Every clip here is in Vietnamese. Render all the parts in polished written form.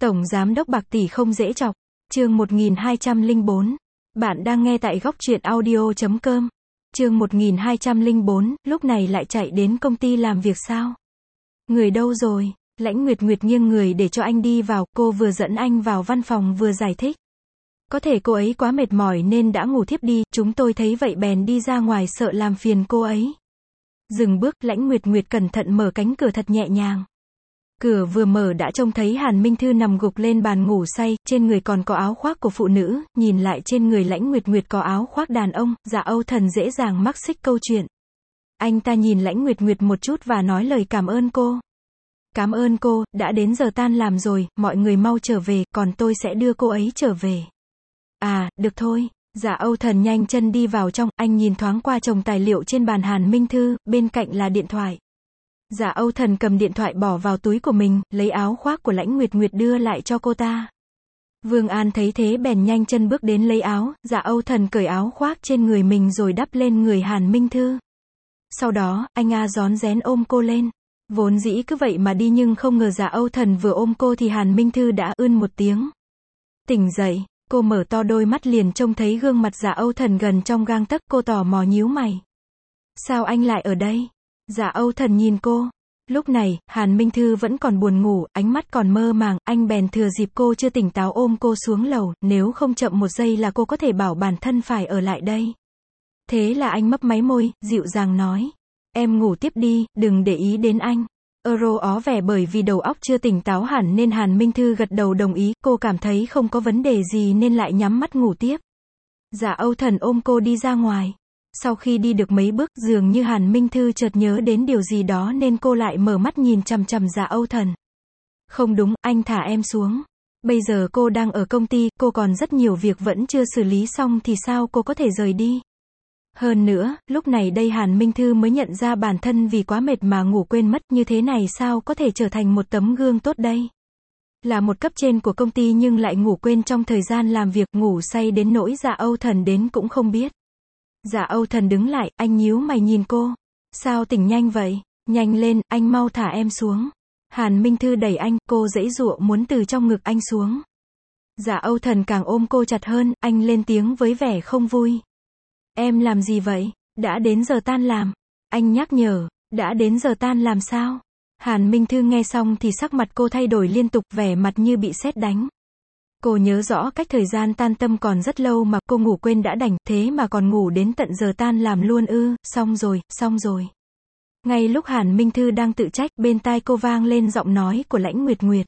Tổng Giám đốc bạc tỷ không dễ chọc. Chương 1204. Bạn đang nghe tại góc truyện audio.com. Chương 1204, lúc này lại chạy đến công ty làm việc sao? Người đâu rồi? Lãnh Nguyệt Nguyệt nghiêng người để cho anh đi vào, cô vừa dẫn anh vào văn phòng vừa giải thích. Có thể cô ấy quá mệt mỏi nên đã ngủ thiếp đi, chúng tôi thấy vậy bèn đi ra ngoài sợ làm phiền cô ấy. Dừng bước, Lãnh Nguyệt Nguyệt cẩn thận mở cánh cửa thật nhẹ nhàng. Cửa vừa mở đã trông thấy Hàn Minh Thư nằm gục lên bàn ngủ say, trên người còn có áo khoác của phụ nữ, nhìn lại trên người Lãnh Nguyệt Nguyệt có áo khoác đàn ông, Dạ Âu Thần dễ dàng mắc xích câu chuyện. Anh ta nhìn Lãnh Nguyệt Nguyệt một chút và nói lời cảm ơn cô. Cảm ơn cô, đã đến giờ tan làm rồi, mọi người mau trở về, còn tôi sẽ đưa cô ấy trở về. À, được thôi. Dạ Âu Thần nhanh chân đi vào trong, anh nhìn thoáng qua chồng tài liệu trên bàn Hàn Minh Thư, bên cạnh là điện thoại. Dạ Âu Thần cầm điện thoại bỏ vào túi của mình, lấy áo khoác của Lãnh Nguyệt Nguyệt đưa lại cho cô ta. Vương An thấy thế bèn nhanh chân bước đến lấy áo, Dạ Âu Thần cởi áo khoác trên người mình rồi đắp lên người Hàn Minh Thư. Sau đó, anh rón rén ôm cô lên. Vốn dĩ cứ vậy mà đi nhưng không ngờ Dạ Âu Thần vừa ôm cô thì Hàn Minh Thư đã ươn một tiếng. Tỉnh dậy, cô mở to đôi mắt liền trông thấy gương mặt Dạ Âu Thần gần trong gang tấc, cô tò mò nhíu mày. Sao anh lại ở đây? Dạ Âu Thần nhìn cô. Lúc này, Hàn Minh Thư vẫn còn buồn ngủ, ánh mắt còn mơ màng, anh bèn thừa dịp cô chưa tỉnh táo ôm cô xuống lầu, nếu không chậm một giây là cô có thể bảo bản thân phải ở lại đây. Thế là anh mấp máy môi, dịu dàng nói. Em ngủ tiếp đi, đừng để ý đến anh. Euro ó vẻ bởi vì đầu óc chưa tỉnh táo hẳn nên Hàn Minh Thư gật đầu đồng ý, cô cảm thấy không có vấn đề gì nên lại nhắm mắt ngủ tiếp. Dạ Âu Thần ôm cô đi ra ngoài. Sau khi đi được mấy bước, dường như Hàn Minh Thư chợt nhớ đến điều gì đó nên cô lại mở mắt nhìn chằm chằm Dạ Âu Thần. Không đúng, anh thả em xuống. Bây giờ cô đang ở công ty, cô còn rất nhiều việc vẫn chưa xử lý xong thì sao cô có thể rời đi. Hơn nữa, lúc này đây Hàn Minh Thư mới nhận ra bản thân vì quá mệt mà ngủ quên mất, như thế này sao có thể trở thành một tấm gương tốt đây. Là một cấp trên của công ty nhưng lại ngủ quên trong thời gian làm việc, ngủ say đến nỗi Dạ Âu Thần đến cũng không biết. Dạ Âu Thần đứng lại, anh nhíu mày nhìn cô. Sao tỉnh nhanh vậy? Nhanh lên, anh mau thả em xuống. Hàn Minh Thư đẩy anh, cô giãy giụa muốn từ trong ngực anh xuống. Dạ Âu Thần càng ôm cô chặt hơn, anh lên tiếng với vẻ không vui. Em làm gì vậy? Đã đến giờ tan làm. Anh nhắc nhở, đã đến giờ tan làm sao? Hàn Minh Thư nghe xong thì sắc mặt cô thay đổi liên tục, vẻ mặt như bị sét đánh. Cô nhớ rõ cách thời gian tan tầm còn rất lâu mà cô ngủ quên đã đành, thế mà còn ngủ đến tận giờ tan làm luôn ư, xong rồi, xong rồi. Ngay lúc Hàn Minh Thư đang tự trách, bên tai cô vang lên giọng nói của Lãnh Nguyệt Nguyệt.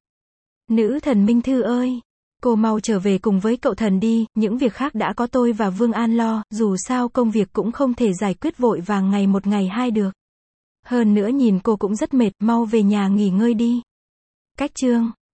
Nữ thần Minh Thư ơi! Cô mau trở về cùng với cậu thần đi, những việc khác đã có tôi và Vương An lo, dù sao công việc cũng không thể giải quyết vội vàng ngày một ngày hai được. Hơn nữa nhìn cô cũng rất mệt, mau về nhà nghỉ ngơi đi. Cách chương